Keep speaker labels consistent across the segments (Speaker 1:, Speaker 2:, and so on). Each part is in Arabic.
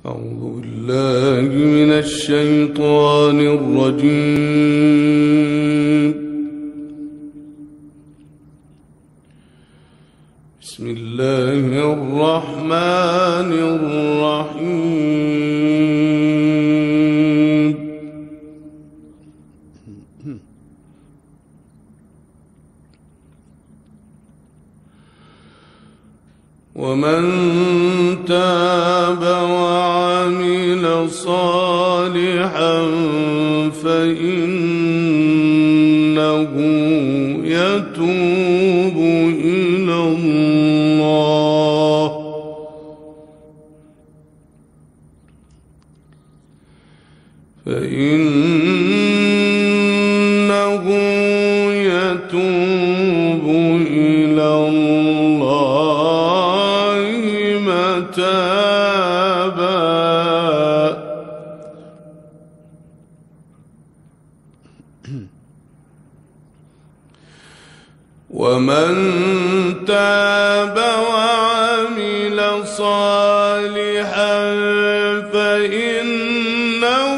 Speaker 1: أعوذ بالله من الشيطان الرجيم. بسم الله الرحمن الرحيم. ومن تاب وعمل صالحا فإنه يتوب إلى الله متابا. ومن تاب وعمل صالحا فإنه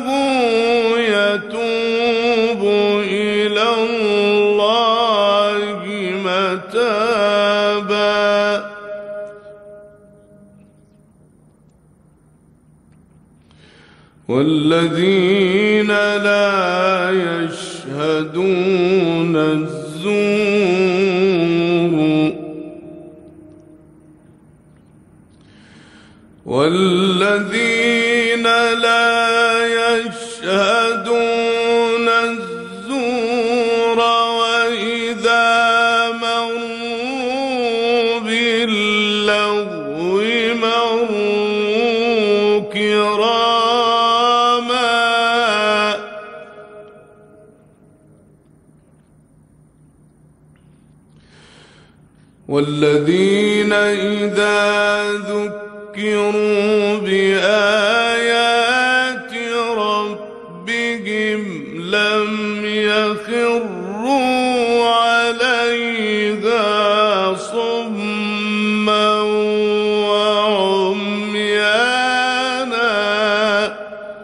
Speaker 1: يتوب إلى الله متابا. والذين لا يشهدون الزور والذين لا يشهدون الزور وإذا مروا باللغو مروا كراما. والذين إذا ذكروا بآيات ربهم لم يخروا عليها صما وعميانا.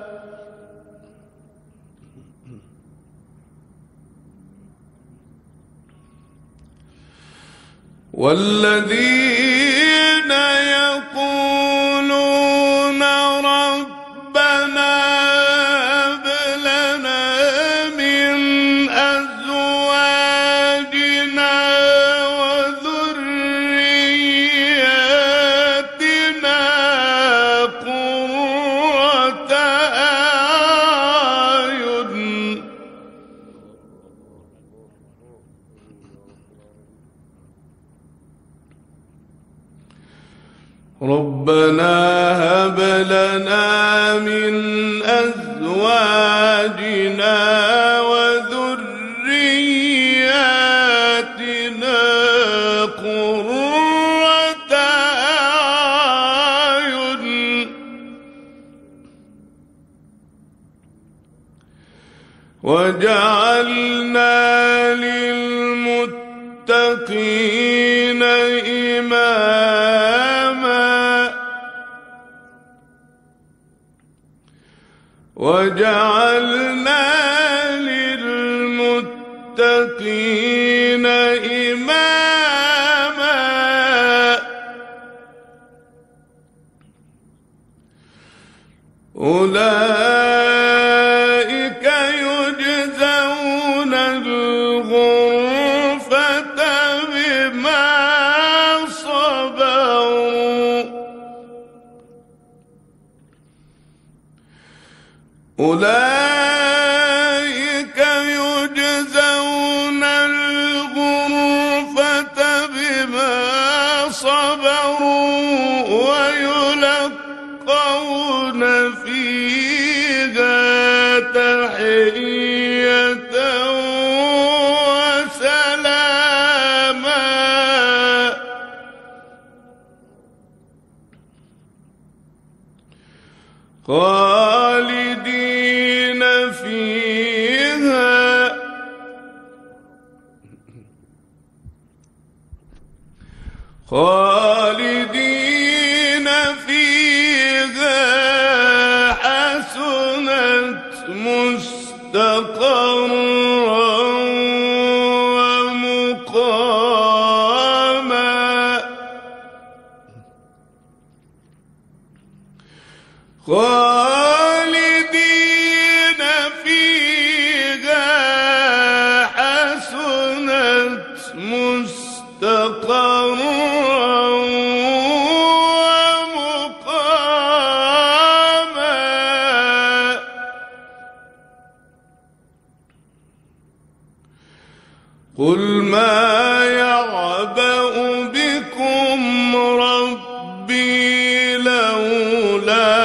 Speaker 1: والذين يقولون ربنا هب لنا من أزواجنا وذرياتنا قرة أعين. ربنا هب لنا من أزواجنا وذرياتنا قرة أعين وجعلنا للمتقين إماما. وجعلنا للمتقين إماما. أولئك يجزون الغرفة بما صبروا. أولئك يجزون الغرفة بما صبروا ويلقون فيها تحية وسلاما. خالدين فيها خالدين فيها مستقرا ومقاما خالدين فيها حسنت مستقرا ومقاما قل ما يعبأ بكم ربي لولا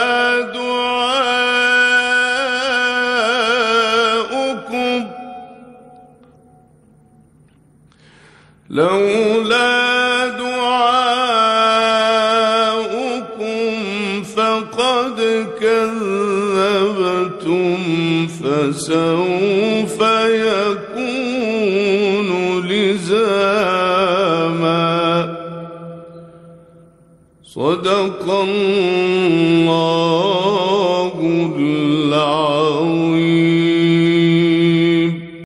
Speaker 1: دعاؤكم فقد كذبتم فسوف يكون لزاما صدق الله